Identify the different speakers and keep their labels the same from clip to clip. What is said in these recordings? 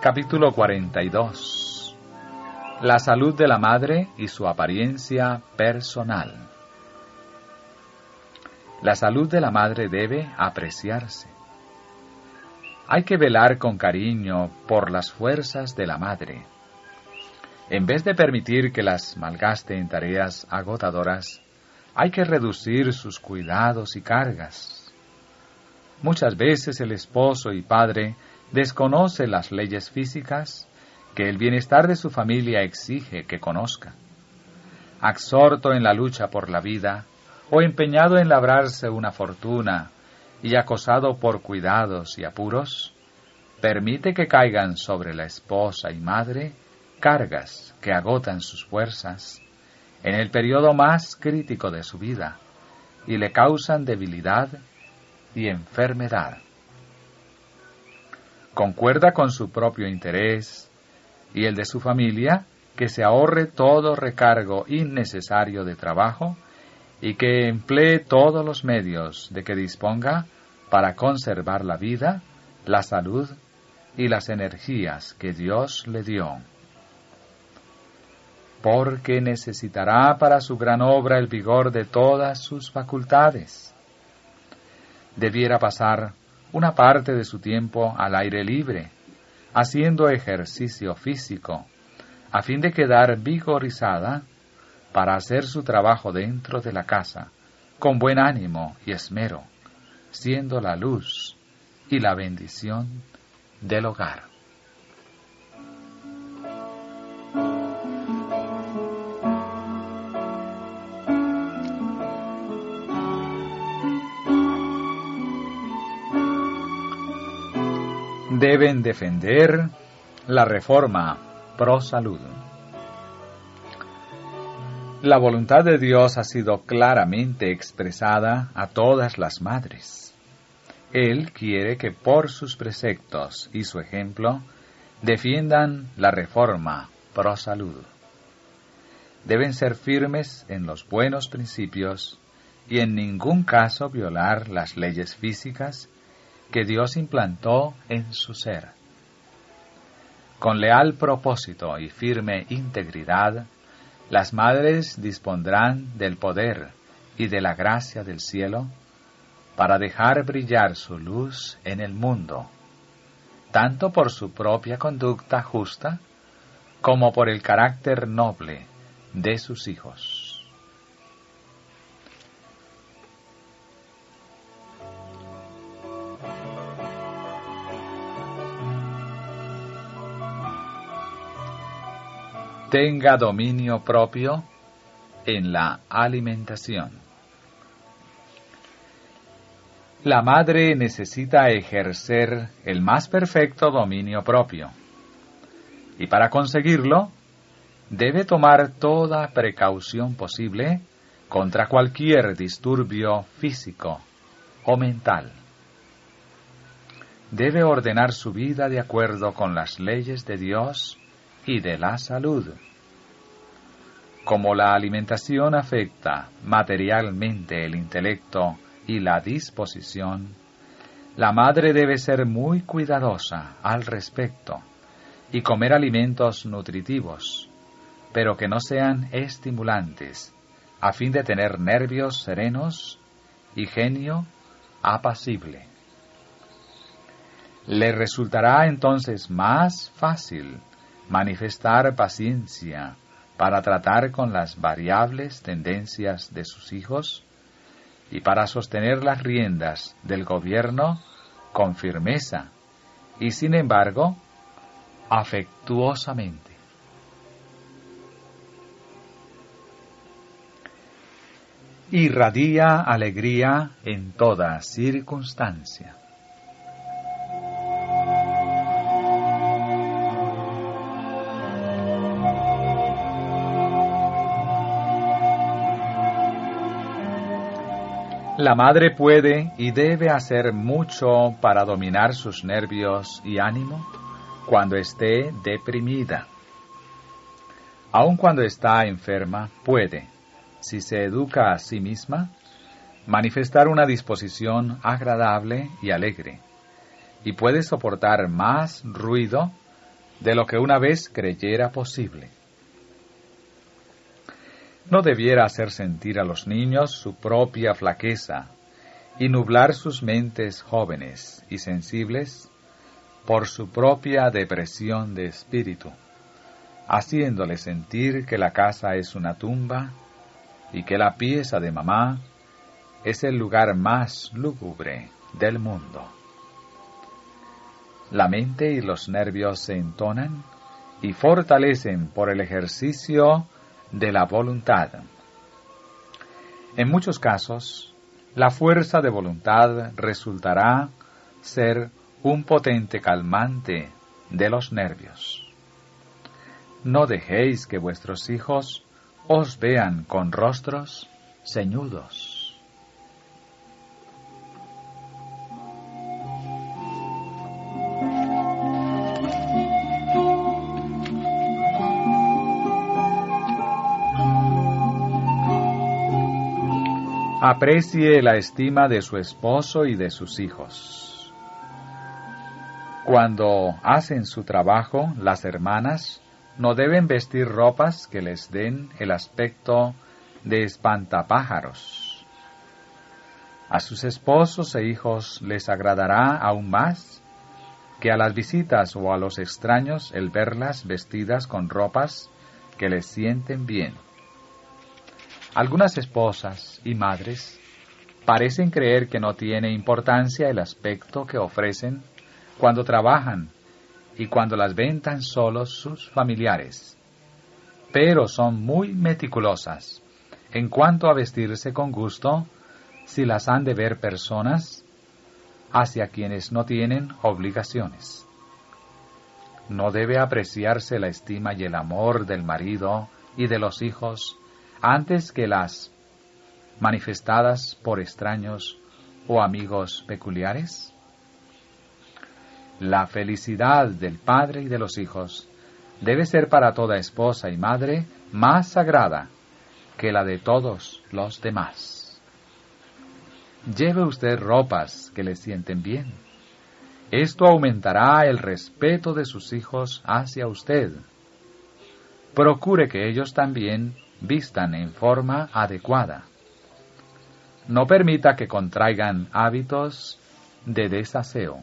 Speaker 1: Capítulo 42. La salud de la madre y su apariencia personal. La salud de la madre debe apreciarse. Hay que velar con cariño por las fuerzas de la madre. En vez de permitir que las malgaste en tareas agotadoras, hay que reducir sus cuidados y cargas. Muchas veces el esposo y padre desconoce las leyes físicas que el bienestar de su familia exige que conozca. Absorto en la lucha por la vida o empeñado en labrarse una fortuna y acosado por cuidados y apuros, permite que caigan sobre la esposa y madre cargas que agotan sus fuerzas en el periodo más crítico de su vida y le causan debilidad y enfermedad. Concuerda con su propio interés y el de su familia que se ahorre todo recargo innecesario de trabajo y que emplee todos los medios de que disponga para conservar la vida, la salud y las energías que Dios le dio. Porque necesitará para su gran obra el vigor de todas sus facultades. Debiera pasar una parte de su tiempo al aire libre, haciendo ejercicio físico, a fin de quedar vigorizada para hacer su trabajo dentro de la casa, con buen ánimo y esmero, siendo la luz y la bendición del hogar. Deben defender la reforma pro salud. La voluntad de Dios ha sido claramente expresada a todas las madres. Él quiere que por sus preceptos y su ejemplo defiendan la reforma pro salud. Deben ser firmes en los buenos principios y en ningún caso violar las leyes físicas que Dios implantó en su ser. Con leal propósito y firme integridad, las madres dispondrán del poder y de la gracia del cielo para dejar brillar su luz en el mundo, tanto por su propia conducta justa como por el carácter noble de sus hijos. Tenga dominio propio en la alimentación. La madre necesita ejercer el más perfecto dominio propio, y para conseguirlo, debe tomar toda precaución posible contra cualquier disturbio físico o mental. Debe ordenar su vida de acuerdo con las leyes de Dios y de la salud. Como la alimentación afecta materialmente el intelecto y la disposición, la madre debe ser muy cuidadosa al respecto y comer alimentos nutritivos, pero que no sean estimulantes, a fin de tener nervios serenos y genio apacible. Le resultará entonces más fácil manifestar paciencia para tratar con las variables tendencias de sus hijos y para sostener las riendas del gobierno con firmeza y, sin embargo, afectuosamente. Irradia alegría en toda circunstancia. La madre puede y debe hacer mucho para dominar sus nervios y ánimo cuando esté deprimida. Aun cuando está enferma, puede, si se educa a sí misma, manifestar una disposición agradable y alegre, y puede soportar más ruido de lo que una vez creyera posible. No debiera hacer sentir a los niños su propia flaqueza y nublar sus mentes jóvenes y sensibles por su propia depresión de espíritu, haciéndole sentir que la casa es una tumba y que la pieza de mamá es el lugar más lúgubre del mundo. La mente y los nervios se entonan y fortalecen por el ejercicio de la voluntad. En muchos casos, la fuerza de voluntad resultará ser un potente calmante de los nervios. No dejéis que vuestros hijos os vean con rostros ceñudos. Aprecie la estima de su esposo y de sus hijos. Cuando hacen su trabajo, las hermanas no deben vestir ropas que les den el aspecto de espantapájaros. A sus esposos e hijos les agradará aún más que a las visitas o a los extraños el verlas vestidas con ropas que les sienten bien. Algunas esposas y madres parecen creer que no tiene importancia el aspecto que ofrecen cuando trabajan y cuando las ven tan solos sus familiares, pero son muy meticulosas en cuanto a vestirse con gusto si las han de ver personas hacia quienes no tienen obligaciones. No debe apreciarse la estima y el amor del marido y de los hijos antes que las manifestadas por extraños o amigos peculiares. La felicidad del padre y de los hijos debe ser para toda esposa y madre más sagrada que la de todos los demás. Lleve usted ropas que le sienten bien. Esto aumentará el respeto de sus hijos hacia usted. Procure que ellos también vistan en forma adecuada. No permita que contraigan hábitos de desaseo.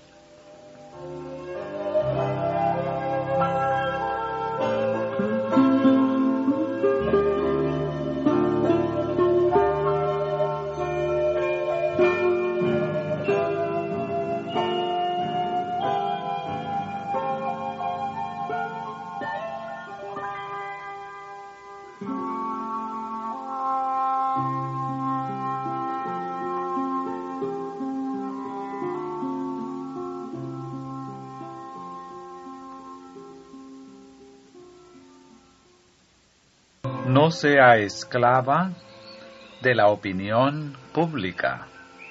Speaker 1: No sea esclava de la opinión pública.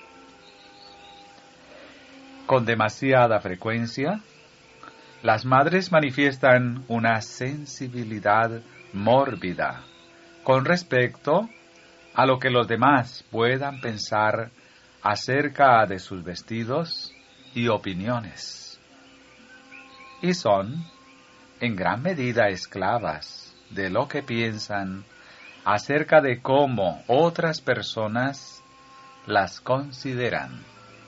Speaker 1: Con demasiada frecuencia, las madres manifiestan una sensibilidad mórbida con respecto a lo que los demás puedan pensar acerca de sus vestidos y opiniones. Y son, en gran medida, esclavas de lo que piensan acerca de cómo otras personas las consideran.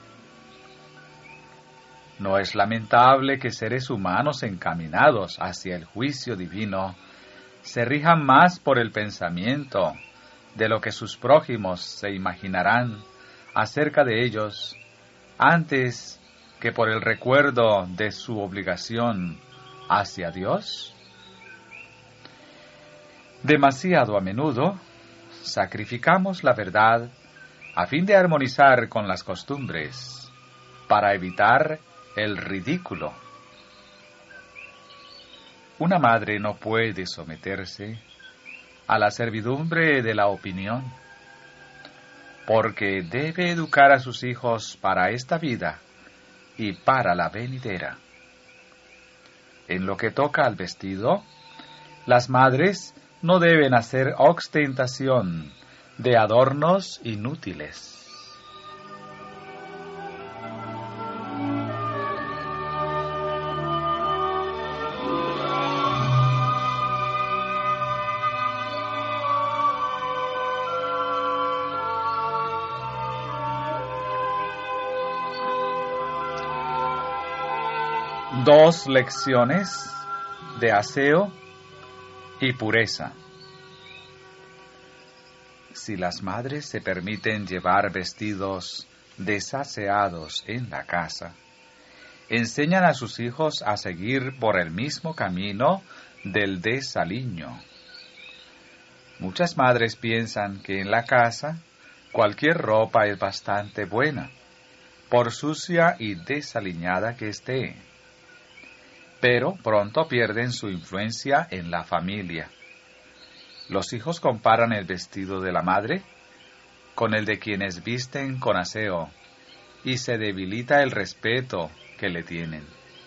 Speaker 1: ¿No es lamentable que seres humanos encaminados hacia el juicio divino se rijan más por el pensamiento de lo que sus prójimos se imaginarán acerca de ellos antes que por el recuerdo de su obligación hacia Dios? Demasiado a menudo sacrificamos la verdad a fin de armonizar con las costumbres, para evitar el ridículo. Una madre no puede someterse a la servidumbre de la opinión, porque debe educar a sus hijos para esta vida y para la venidera. En lo que toca al vestido, las madres no deben hacer ostentación de adornos inútiles. 2 lecciones de aseo y pureza. Si las madres se permiten llevar vestidos desaseados en la casa, enseñan a sus hijos a seguir por el mismo camino del desaliño. Muchas madres piensan que en la casa cualquier ropa es bastante buena, por sucia y desaliñada que esté. Pero pronto pierden su influencia en la familia. Los hijos comparan el vestido de la madre con el de quienes visten con aseo, y se debilita el respeto que le tienen.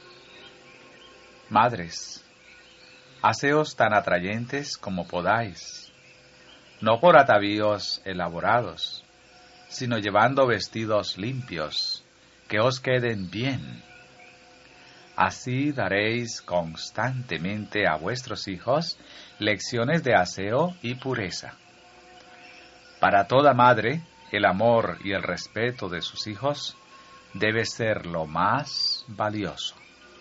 Speaker 1: Madres, aseos tan atrayentes como podáis, no por atavíos elaborados, sino llevando vestidos limpios, que os queden bien. Así daréis constantemente a vuestros hijos lecciones de aseo y pureza. Para toda madre, el amor y el respeto de sus hijos debe ser lo más valioso.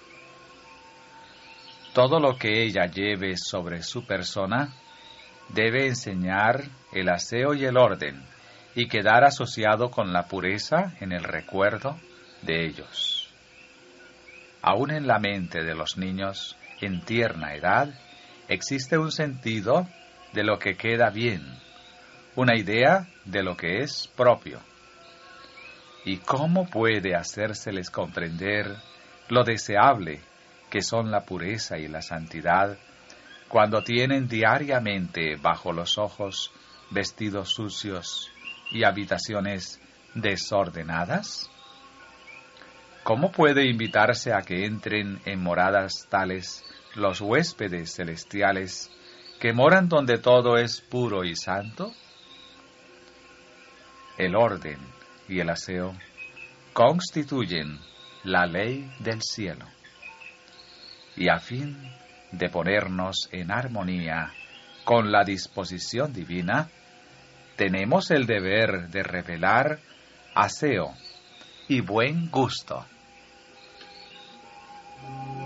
Speaker 1: Todo lo que ella lleve sobre su persona debe enseñar el aseo y el orden y quedar asociado con la pureza en el recuerdo de ellos. Aún en la mente de los niños, en tierna edad, existe un sentido de lo que queda bien, una idea de lo que es propio. ¿Y cómo puede hacérseles comprender lo deseable que son la pureza y la santidad cuando tienen diariamente bajo los ojos vestidos sucios y habitaciones desordenadas? ¿Cómo puede invitarse a que entren en moradas tales los huéspedes celestiales que moran donde todo es puro y santo? El orden y el aseo constituyen la ley del cielo. Y a fin de ponernos en armonía con la disposición divina, tenemos el deber de revelar aseo y buen gusto.